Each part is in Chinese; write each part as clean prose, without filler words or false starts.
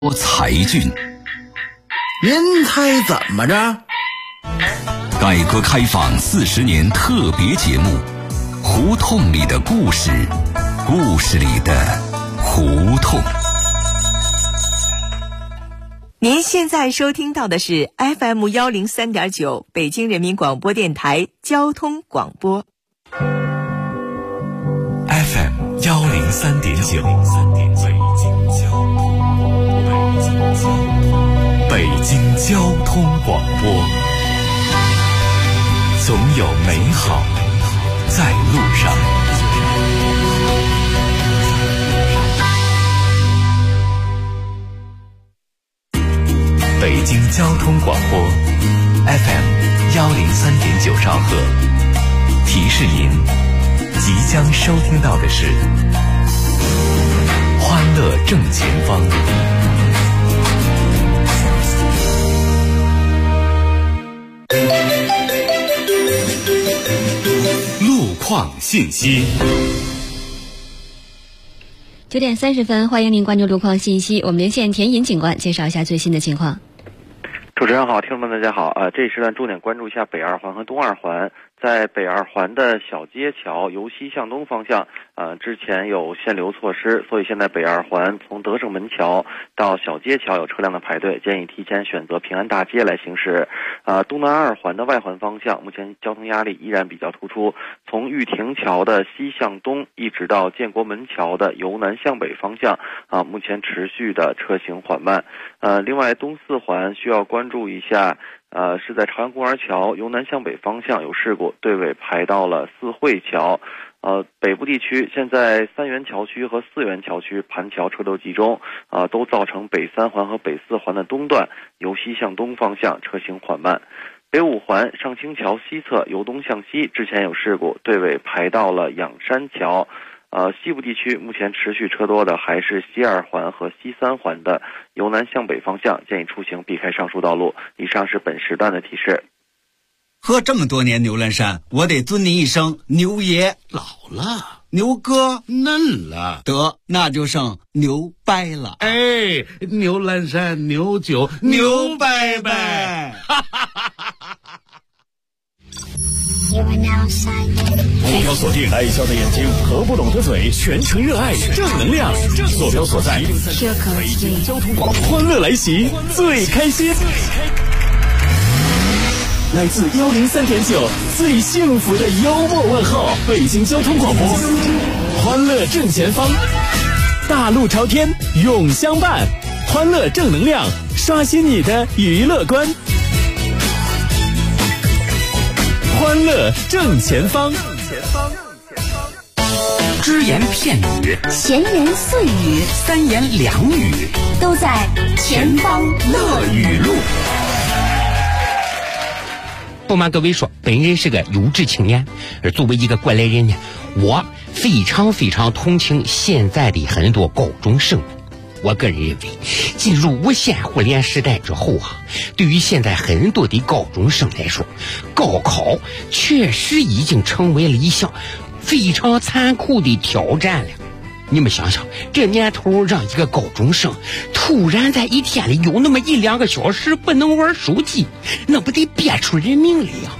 才俊。 您猜怎么着？ 改革开放40年特别节目，胡同里的故事，故事里的胡同。 您现在收听到的是 FM 103.9北京人民广播电台交通广播。 FM 103.9，北京交通广播，总有美好在路上。北京交通广播 FM 103.9兆赫，提示您即将收听到的是欢乐正前方。路况信息。 9点30分，欢迎您关注路况信息。我们连线田尹警官，介绍一下最新的情况。 主持人好，听众们大家好。这一时段重点关注一下北二环和东二环。在北二环的小街桥由西向东方向，之前有限流措施，所以现在北二环从德胜门桥到小街桥有车辆的排队，建议提前选择平安大街来行驶。东南二环的外环方向，目前交通压力依然比较突出，从玉亭桥的西向东一直到建国门桥的由南向北方向，目前持续的车行缓慢。另外东四环需要关注一下。是在朝阳公园桥由南向北方向有事故，队尾排到了四惠桥。北部地区现在三元桥区和四元桥区盘桥车流集中，都造成北三环和北四环的东段由西向东方向车行缓慢。北五环上清桥西侧由东向西之前有事故，队尾排到了仰山桥。西部地区目前持续车多的还是西二环和西三环的由南向北方向，建议出行避开上述道路。以上是本时段的提示。 喝这么多年牛栏山，我得尊您一声牛爷。 老了， 牛哥嫩了， 得那就剩牛掰了。 哎，牛栏山牛酒牛掰掰。 目标锁定，爱笑的眼睛，合不拢的嘴，全程热爱正能量。坐标所在，北京交通广播，欢乐来袭，最开心。来自103.9，最幸福的幽默问候，北京交通广播，欢乐正前方，大路朝天，永相伴，欢乐正能量，刷新你的娱乐观。欢乐正前方， 只言片语， 闲言碎语， 三言两语， 都在前方乐语录。 不瞒各位说，本人是个优质青年，而作为一个过来人呢，我非常同情现在的很多高中生。我个人认为，进入无线互联时代之后对于现在很多的高中生来说，高考确实已经成为了一项非常残酷的挑战了。你们想想，这年头让一个高中生突然在一天里有那么1-2个小时不能玩手机，那不得憋出人命来呀！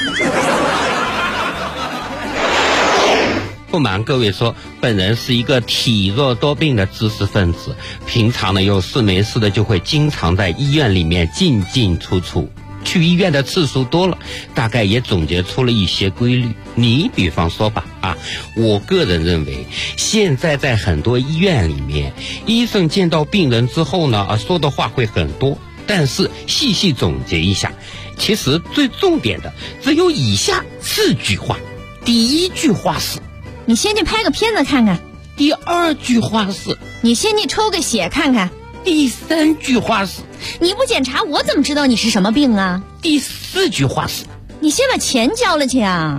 不瞒各位说，本人是一个体弱多病的知识分子，平常呢有事没事的就会经常在医院里面进出，去医院的次数多了，大概也总结出了一些规律。你比方说吧我个人认为，现在在很多医院里面，医生见到病人之后呢说的话会很多，但是细总结一下，其实最重点的只有以下4句话。第一句话是， 你先去拍个片子看看。 第2句话是， 你先去抽个血看看。 第3句话是， 你不检查我怎么知道你是什么病啊？ 第4句话是， 你先把钱交了去啊。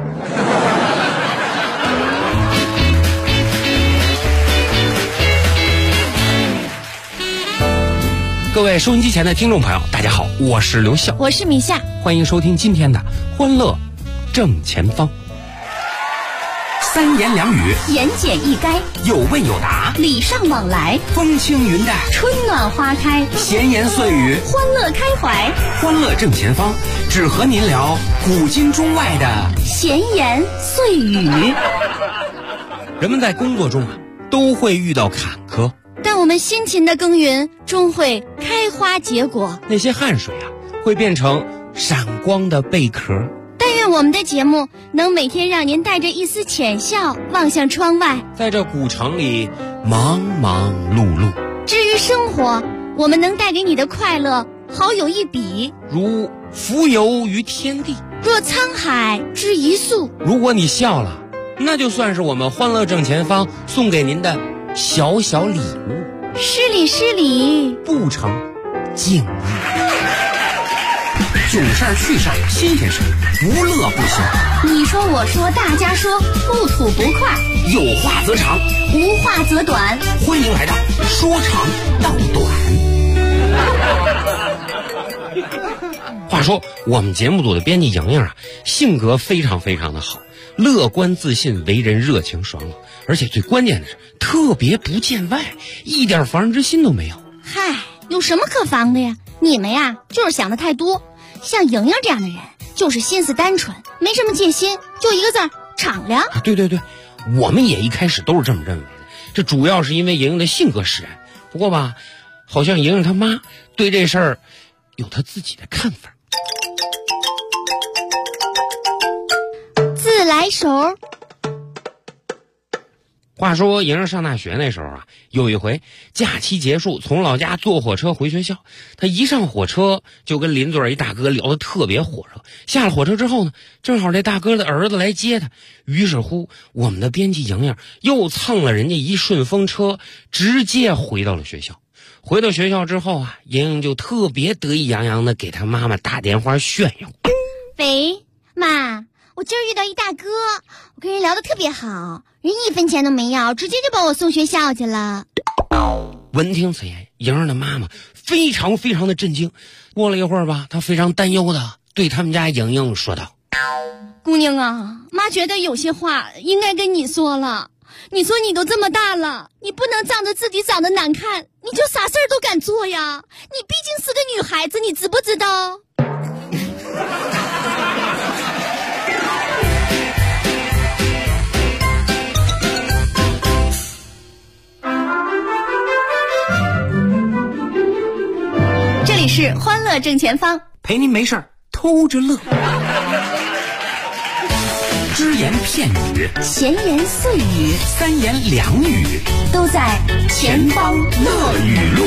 各位收音机前的听众朋友大家好，我是刘笑， 我是米夏， 欢迎收听今天的欢乐正前方。 三言两语， 言简意赅， 有问有答， 礼尚往来， 风轻云淡， 春暖花开， 闲言碎语， 欢乐开怀， 欢乐正前方，只和您聊古今中外的闲言碎语。 人们在工作中都会遇到坎坷， 但我们辛勤的耕耘终会开花结果， 那些汗水会变成闪光的贝壳。 但愿我们的节目能每天让您带着一丝浅笑望向窗外， 在这古城里忙忙碌碌。 至于生活，我们能带给你的快乐好有一比， 如浮游于天地， 若沧海之一粟。 如果你笑了，那就算是我们欢乐正前方送给您的小小礼物。 失礼失礼， 不成敬意。囧事儿趣事儿新鲜事儿，不乐不行。 你说我说大家说，不吐不快， 有话则长， 无话则短。 欢迎来到说长道短。话说我们节目组的编辑莹莹性格非常非常的好，乐观自信，为人热情爽朗，而且最关键的是特别不见外，一点防人之心都没有。 嗨，有什么可防的呀？你们就是想的太多。像莹莹这样的人，就是心思单纯，没什么戒心，就一个字儿敞亮。 对对对，我们也一开始都是这么认为的，这主要是因为莹莹的性格使然。不过吧，好像莹莹她妈对这事儿有她自己的看法。 自来熟。 话说莹莹上大学那时候有一回假期结束，从老家坐火车回学校，她一上火车就跟邻座一大哥聊得特别火热。下了火车之后呢，正好这大哥的儿子来接他，于是乎我们的编辑莹莹又蹭了人家一顺风车，直接回到了学校。回到学校之后莹莹就特别得意洋洋的给她妈妈打电话炫耀。 喂，妈，我今儿遇到一大哥，我跟人聊得特别好，人1分钱都没要，直接就把我送学校去了。 闻听此言，莹儿的妈妈非常非常的震惊。过了一会儿吧，她非常担忧的对他们家莹莹说道： 姑娘妈觉得有些话应该跟你说了。你说你都这么大了，你不能仗着自己长得难看，你就啥事儿都敢做呀？你毕竟是个女孩子，你知不知道？这里是欢乐正前方， 陪您没事儿偷着乐。只言片语， 闲言碎语， 三言两语， 都在前方乐语录。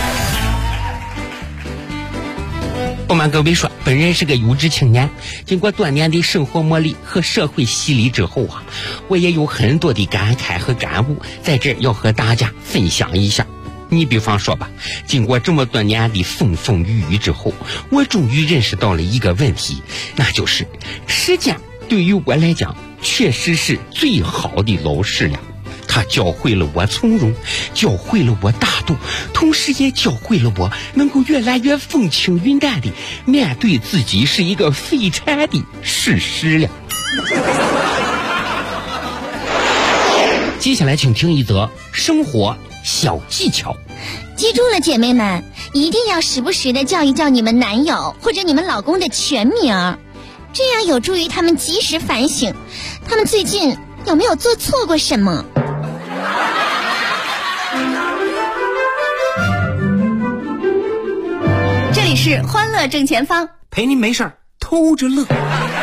不瞒各位说，本人是个有志青年，经过多年的生活磨砺和社会洗礼之后我也有很多的感慨和感悟，在这儿要和大家分享一下。你比方说吧，经过这么多年的风风雨雨之后，我终于认识到了一个问题，那就是时间对于我来讲确实是最好的老师了。他教会了我从容，教会了我大度，同时也教会了我能够越来越风轻云淡的面对自己是一个废柴的事实了。接下来请听一则生活小技巧。 记住了，姐妹们，一定要时不时的叫一叫你们男友或者你们老公的全名，这样有助于他们及时反省，他们最近有没有做错过什么。这里是欢乐正前方， 陪您没事儿偷着乐。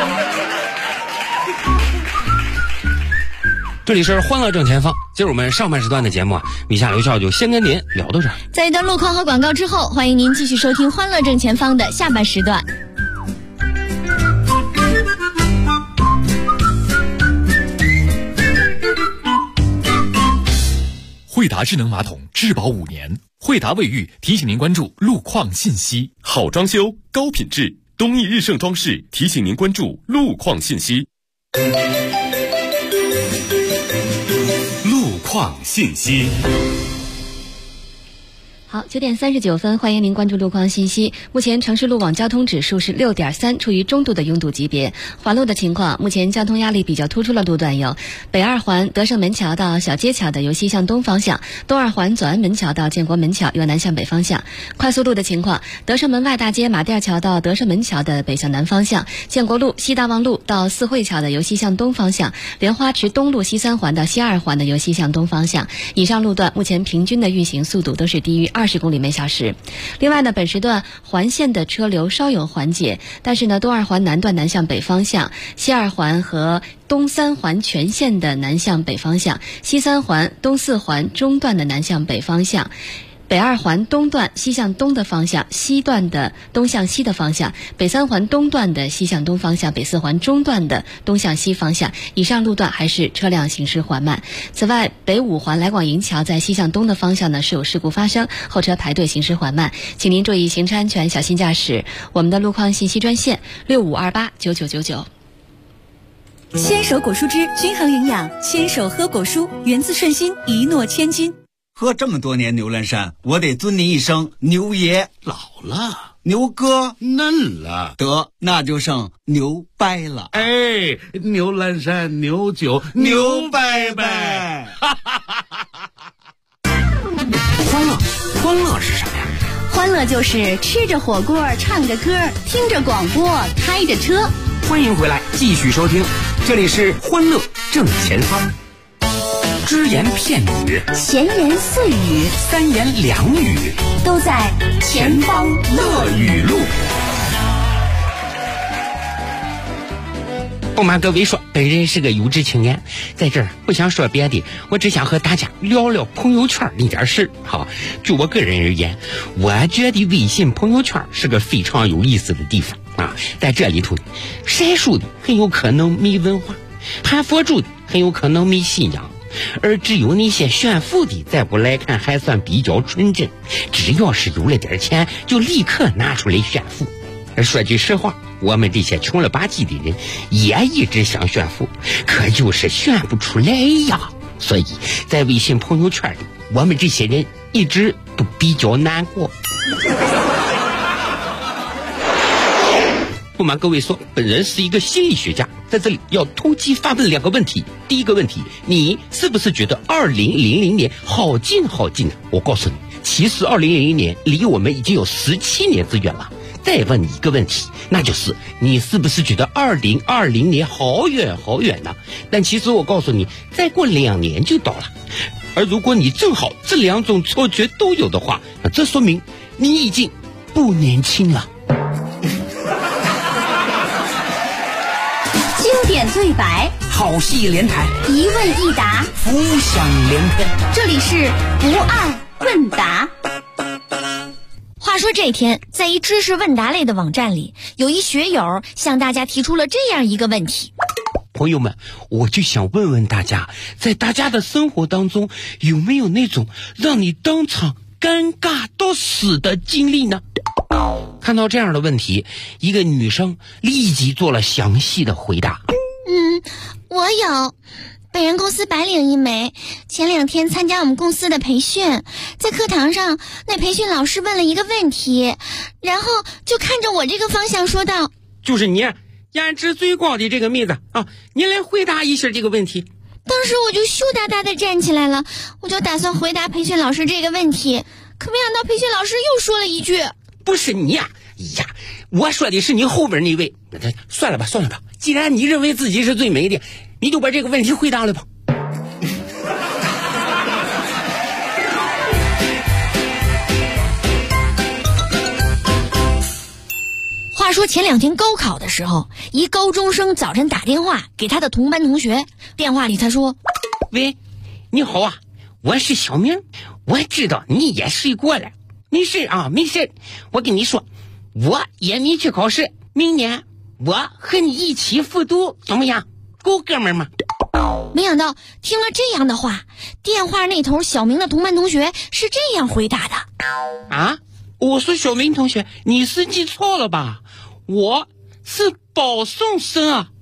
这里是欢乐正前方，今儿我们上半时段的节目米夏刘笑就先跟您聊到这儿。 在一段路况和广告之后，欢迎您继续收听欢乐正前方的下半时段。 惠达智能马桶质保5年，惠达卫浴提醒您关注路况信息。 好装修，高品质，东义日盛装饰提醒您关注路况信息。路况信息。 好，9点39分，欢迎您关注路况信息。目前城市路网交通指数是6.3，处于中度的拥堵级别。环路的情况，目前交通压力比较突出的路段有北二环德胜门桥到小街桥的由西向东方向，东二环左安门桥到建国门桥由南向北方向。快速路的情况，德胜门外大街马甸桥到德胜门桥的北向南方向，建国路西大望路到四惠桥的由西向东方向，莲花池东路西三环到西二环的由西向东方向。以上路段目前平均的运行速度都是低于20公里每小时。另外呢，本时段环线的车流稍有缓解，但是呢，东二环南段南向北方向，西二环和东三环全线的南向北方向，西三环、东四环中段的南向北方向，北二环东段西向东的方向，西段的东向西的方向，北三环东段的西向东方向，北四环中段的东向西方向。以上路段还是车辆行驶缓慢。此外，北五环来广营桥在西向东的方向呢是有事故发生，后车排队行驶缓慢，请您注意行车安全，小心驾驶。我们的路况信息专线65289999。 牵手果蔬汁均衡营养，牵手喝果蔬，源自顺心，一诺千金。 喝这么多年牛栏山，我得尊你一声牛爷。 老了， 牛哥嫩了， 得那就剩牛掰了。 哎，牛栏山牛酒牛掰掰。 欢乐是什么呀？ 欢乐就是吃着火锅，唱着歌，听着广播，开着车。 欢迎回来，继续收听，这里是欢乐正前方。只言片语， 闲言碎语， 三言两语， 都在前方乐语录。不瞒各位说，本人是个有志青年，在这儿不想说别的，我只想和大家聊聊朋友圈那点事。好，就我个人而言，我觉得微信朋友圈是个非常有意思的地方啊。在这里头，晒书的很有可能没文化，拍佛珠的很有可能没信仰，而只有那些炫富的，在我来看还算比较纯真，只要是有了点钱，就立刻拿出来炫富。说句实话，我们这些穷了吧唧的人也一直想炫富，可就是炫不出来呀。所以在微信朋友圈里，我们这些人一直都比较难过。不瞒各位说，本人是一个心理学家，在这里要突击发问2个问题。第一个问题，你是不是觉得2000年好近好近呢？我告诉你，其实2000年离我们已经有17年之远了。再问你一个问题，那就是你是不是觉得2020年好远好远呢？但其实我告诉你，再过2年就到了。而如果你正好这2种错觉都有的话，那这说明你已经不年轻了。 经典对白， 好戏连台， 一问一答， 浮想联翩。 这里是不二问答。话说这天，在一知识问答类的网站里，有一学友向大家提出了这样一个问题： 朋友们，我就想问问大家，在大家的生活当中，有没有那种让你当场尴尬到死的经历呢？看到这样的问题，一个女生立即做了详细的回答。 我有。本人公司白领一枚，前2天参加我们公司的培训，在课堂上，那培训老师问了一个问题，然后就看着我这个方向说道： 就是你颜值最高的这个妹子啊，你来回答一下这个问题。 当时我就羞答答的站起来了，我就打算回答培训老师这个问题，可没想到培训老师又说了一句： 不是你呀，我说的是你后边那位。算了吧，既然你认为自己是最美的，你就把这个问题回答了吧。 话说前2天高考的时候，一高中生早晨打电话给他的同班同学，电话里他说： 喂，你好啊，我是小明，我知道你也睡过了，没事啊，没事。我跟你说，我也没去考试，明年我和你一起复读，怎么样？够哥们儿吗？ 没想到听了这样的话，电话那头小明的同班同学是这样回答的： 啊，我说小明同学，你是记错了吧？我是保送生啊。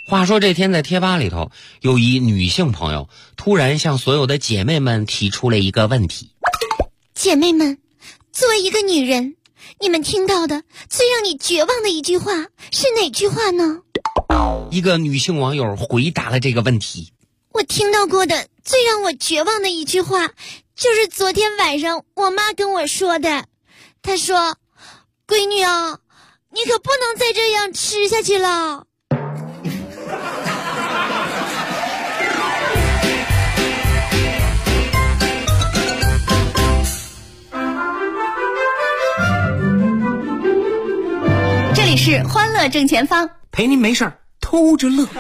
话说这天在贴吧里头，有一女性朋友突然向所有的姐妹们提出了一个问题： 姐妹们，作为一个女人，你们听到的最让你绝望的一句话是哪句话呢？ 一个女性网友回答了这个问题： 我听到过的最让我绝望的一句话，就是昨天晚上我妈跟我说的。她说：闺女啊，你可不能再这样吃下去了。 这里是欢乐正前方， 陪您没事儿偷着乐。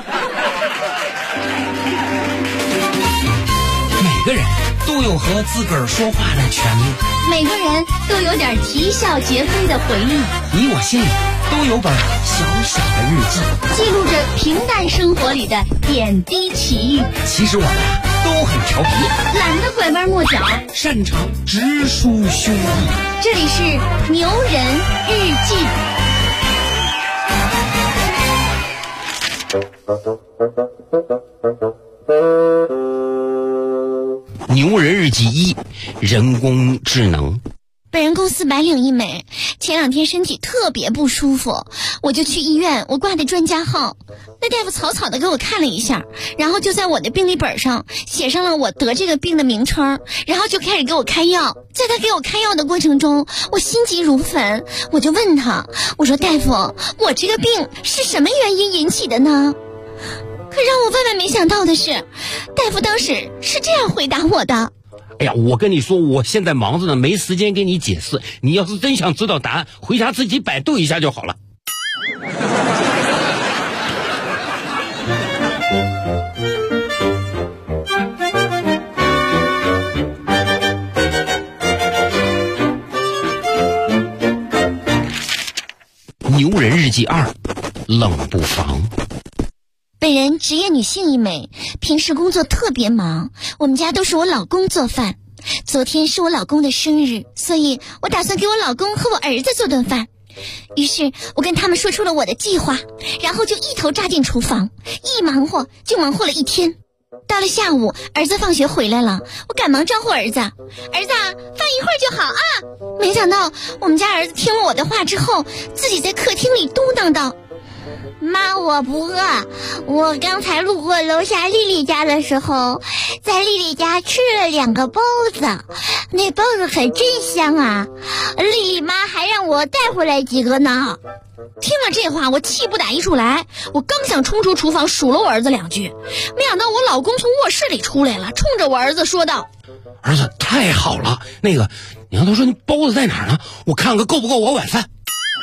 每个人都有和自个儿说话的权利， 每个人都有点啼笑皆非的回忆， 你我心里都有本小小的日记， 记录着平淡生活里的点滴奇遇。 其实我们都很调皮， 懒得拐弯抹角， 擅长直抒胸臆。 这里是牛人日记。 牛人日记1：人工智能。 本人共400领一枚，前2天身体特别不舒服，我就去医院，我挂的专家号。那大夫草草的给我看了一下，然后就在我的病历本上写上了我得这个病的名称，然后就开始给我开药。在他给我开药的过程中，我心急如焚，我就问他，我说大夫，我这个病是什么原因引起的呢？可让我万万没想到的是，大夫当时是这样回答我的： 哎呀，我跟你说，我现在忙着呢，没时间给你解释。你要是真想知道答案，回家自己百度一下就好了。牛人日记2：冷不防。 本人职业女性一枚，平时工作特别忙，我们家都是我老公做饭。昨天是我老公的生日，所以我打算给我老公和我儿子做顿饭。于是我跟他们说出了我的计划，然后就一头扎进厨房，一忙活就忙活了1天。到了下午，儿子放学回来了，我赶忙招呼儿子：儿子，饭一会儿就好啊。没想到我们家儿子听了我的话之后，自己在客厅里嘟囔道：妈，我不饿，我刚才路过楼下丽丽家的时候，在丽丽家吃了2个包子，那包子可真香啊，丽丽妈还让我带回来几个呢。听了这话，我气不打一处来，我刚想冲出厨房数了我儿子2句，没想到我老公从卧室里出来了，冲着我儿子说道： 儿子，太好了，那个娘都说你包子在哪儿呢？我看看够不够我晚饭。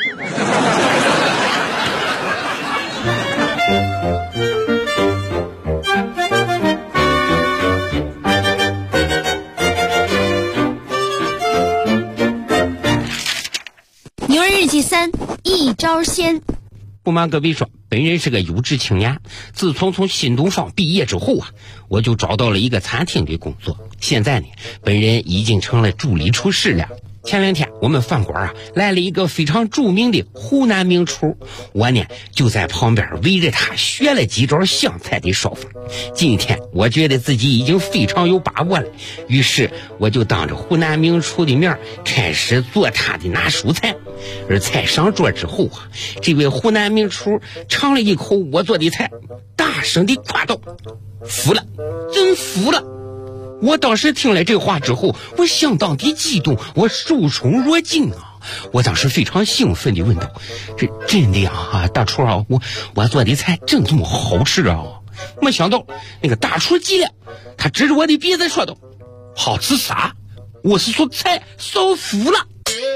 牛人日记3：一招鲜。 不瞒各位说，本人是个有志青年，自从新东方毕业之后啊，我就找到了一个餐厅的工作。现在呢，本人已经成了助理厨师了。前2天我们饭馆啊来了一个非常著名的湖南名厨，我呢就在旁边围着他学了几招湘菜的烧法。今天我觉得自己已经非常有把握了，于是我就当着湖南名厨的面开始做他的拿手菜。而菜上桌之后啊，这位湖南名厨尝了一口我做的菜，大声地夸道：服了，真服了。我当时听了这话之后，我相当的激动，我受宠若惊啊！我当时非常兴奋地问道：这真的啊，大厨啊，我做的菜真这么好吃啊？没想到那个大厨急了，他指着我的鼻子说道：好吃啥？我是说菜烧服了。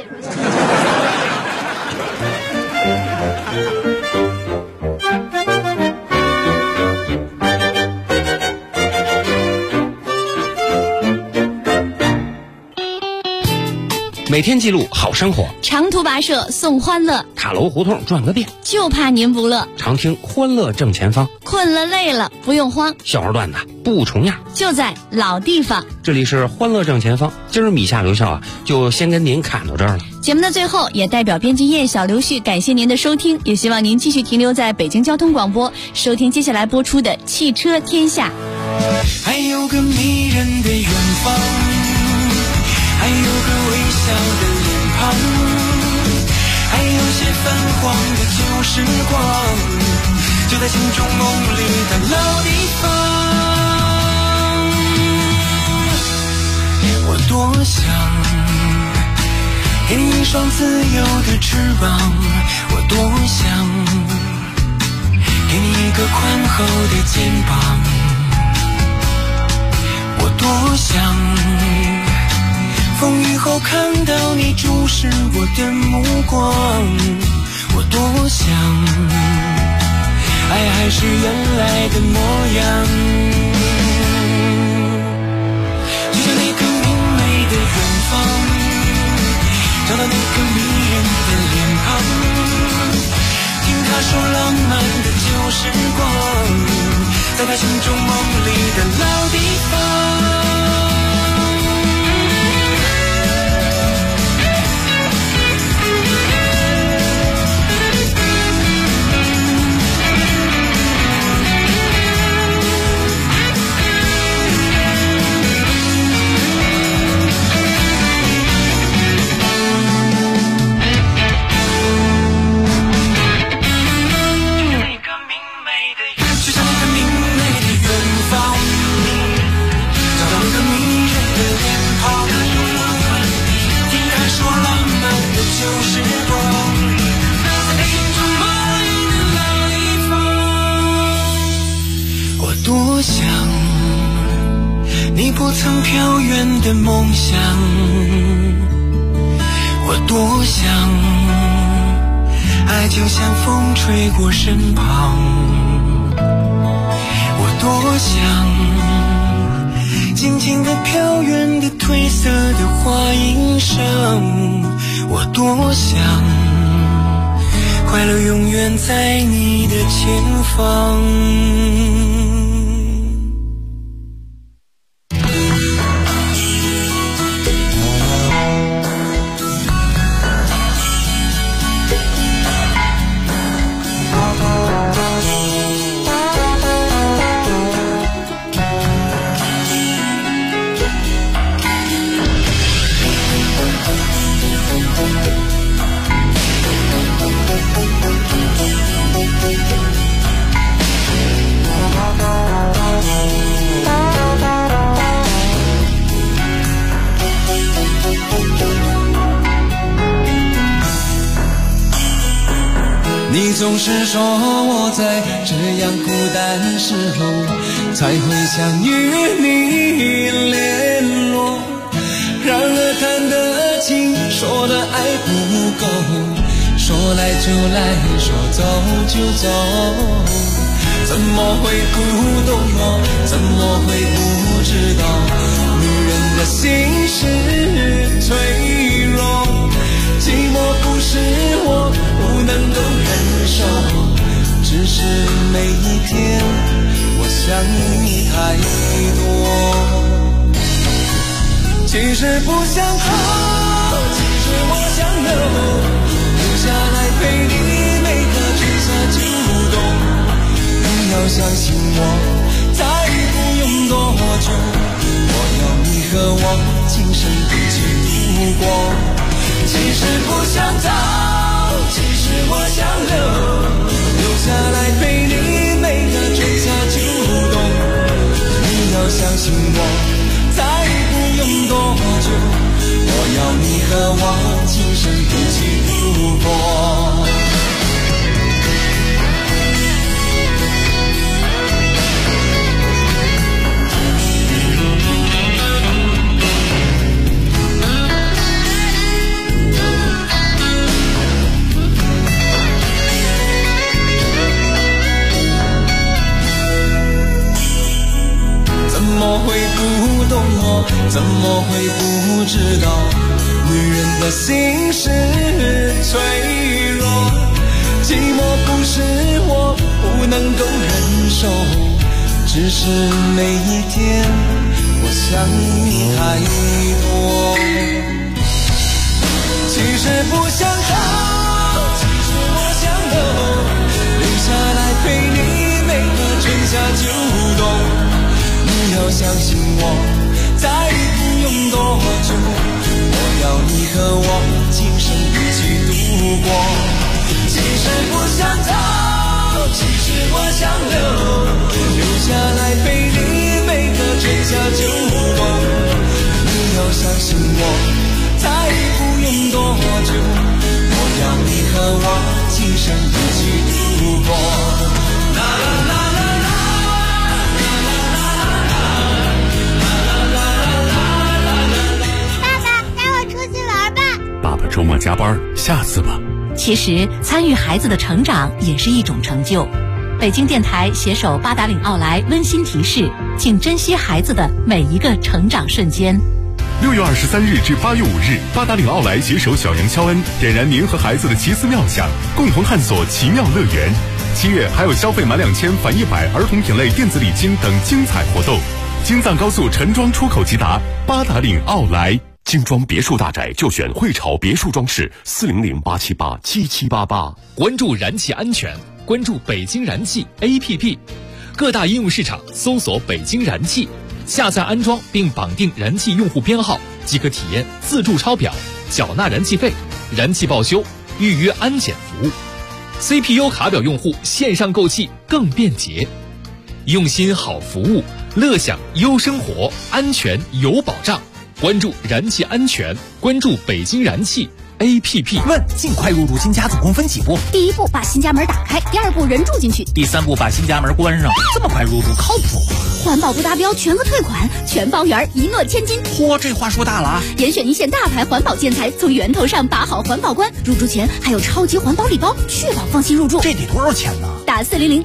每天记录好生活， 长途跋涉送欢乐， 塔楼胡同转个遍， 就怕您不乐。 常听欢乐正前方， 困了累了不用慌， 笑话段子不重样， 就在老地方。 这里是欢乐正前方，今儿米夏留校啊，就先跟您看到这儿了。 节目的最后，也代表编辑叶小刘旭感谢您的收听，也希望您继续停留在北京交通广播，收听接下来播出的汽车天下。 还有个迷人的远方，还有个微笑的脸庞，还有些泛黄的旧时光，就在心中梦里的老地方。我多想给你一双自由的翅膀，我多想给你一个宽厚的肩膀，我多想风雨后看到你注视我的目光，我多想爱还是原来的模样，就像那个明媚的远方，找到那个迷人的脸庞，听他说浪漫的旧时光，在他心中梦里的老地方。多想你不曾飘远的梦想，我多想爱就像风吹过身旁，我多想静静地飘远的褪色的花音声，我多想快乐永远在你的前方。 你总是说我在这样孤单时候才会想与你联络，然而谈得情说的爱不够，说来就来，说走就走，怎么会不懂我，怎么会不知道女人的心是脆弱，寂寞不是我不能够忍受，只是每一天我想你太多。其实不想逃，其实我想留下来陪你每个春夏秋冬，你要相信我，再不用多久，我要你和我今生一起度过。其实不想走，其实我想留下来陪你每个春夏秋冬，你要相信我，再不用多久，我要你和我今生一起度过。怎么会不懂我，怎么会不知道女人的心是脆弱，寂寞不是我不能够忍受，只是每一天我想你太多。其实实不想走，其实我想留下来陪你每个春夏秋冬。你要相信我，再不用多久，我要你和我今生一起度过。其实不想走，其实我想留下来陪你每个春夏秋冬。你要相信我，再不用多久，我要你和我今生一起度过。啦啦啦。 爸爸周末加班，下次吧。 其实参与孩子的成长也是一种成就。北京电台携手八达岭奥莱温馨提示，请珍惜孩子的每一个成长瞬间。 6月23日至8月5日，八达岭奥莱携手小杨肖恩，点燃您和孩子的奇思妙想，共同探索奇妙乐园。7月还有消费满2000返100儿童品类电子礼金等精彩活动。京藏高速陈庄出口直达，八达岭奥莱。精装别墅大宅就选汇潮别墅装饰，400-878-7788。 关注燃气安全，关注北京燃气 APP， 各大应用市场搜索北京燃气，下载安装并绑定燃气用户编号，即可体验自助抄表、缴纳燃气费、燃气报修、预约安检服务。CPU 卡表用户线上购气更便捷，用心好服务，乐享优生活，安全有保障。关注燃气安全，关注北京燃气 APP。 问：尽快入住新家总共分几步？ 第一步把新家门打开，第二步人住进去， 第三步把新家门关上。这么快入住靠谱吗？ 环保不达标全额退款，全包圆，一诺千金。 嚯，这话说大了啊！ 严选一线大牌环保建材，从源头上把好环保关。入住前还有超级环保礼包，确保放心入住。 这得多少钱呢？ 打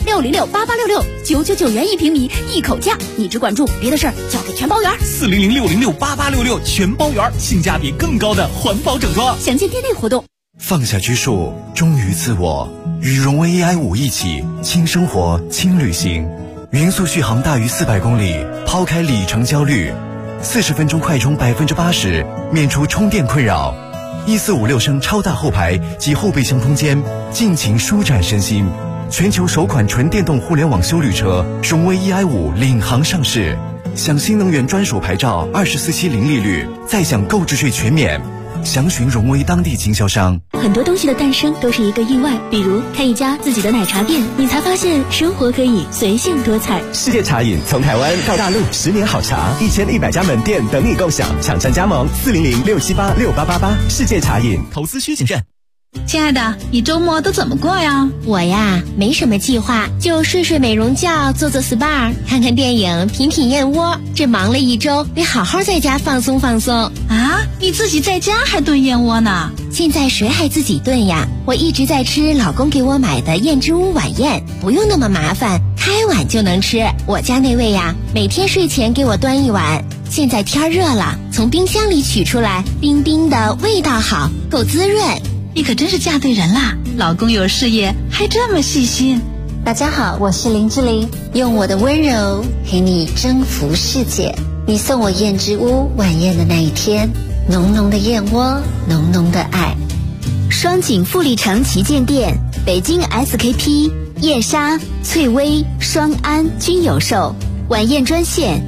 400-606-8866，999元1平米，一口价。你只管住，别的事儿交给全包圆。 400-606-8866，全包圆，性价比更高的环保整装。 详见店内活动。 放下拘束，忠于自我，与荣威 AI5 一起轻生活、轻旅行。匀速续航大于400公里，抛开里程焦虑，40分钟快充80%，免除充电困扰。1456升超大后排及后备箱空间，尽情舒展身心。全球首款纯电动互联网休旅车荣威 EI5 领航上市，享新能源专属牌照，24期零利率，再享购置税全免。详询荣威当地经销商。 很多东西的诞生都是一个意外，比如开一家自己的奶茶店，你才发现生活可以随性多彩。 世界茶饮从台湾到大陆，10年好茶，1100家门店等你共享，抢占加盟400-678-6888。世界茶饮， 投资需谨慎。 亲爱的，你周末都怎么过呀？ 我呀，没什么计划，就睡睡美容觉，做做 SPA， 看看电影，品品燕窝。这忙了一周，得好好在家放松放松。 啊，你自己在家还炖燕窝呢？ 现在谁还自己炖呀？我一直在吃老公给我买的燕之屋晚宴，不用那么麻烦，开碗就能吃。我家那位呀，每天睡前给我端一碗。现在天热了，从冰箱里取出来，冰冰的，味道好，够滋润。 你可真是嫁对人啦！老公有事业，还这么细心。 大家好，我是林志玲，用我的温柔陪你征服世界。你送我燕之屋晚宴的那一天，浓浓的燕窝，浓浓的爱。 双井富力城旗舰店、北京 SKP、燕莎、翠微、双安均有售。晚宴专线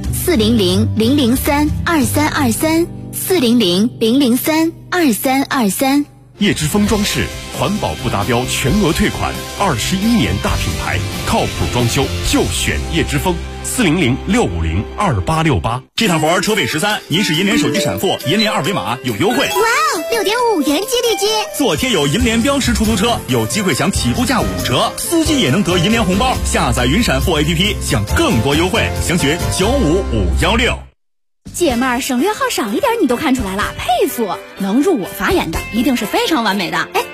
400-003-2323，400-003-2323。 叶之峰装饰，环保不达标全额退款，21年大品牌，靠谱装修就选叶之峰。400-650-2868。 这趟活车费13，您是银联手机闪付，银联二维码有优惠。 哇哦，6.5元接地接， 做贴有银联标识出租车，有机会享起步价5折，司机也能得银联红包。下载云闪付 APP， 享更多优惠，详询95516。 姐妹儿，省略号少一点你都看出来了，佩服！能入我法眼的一定是非常完美的。哎，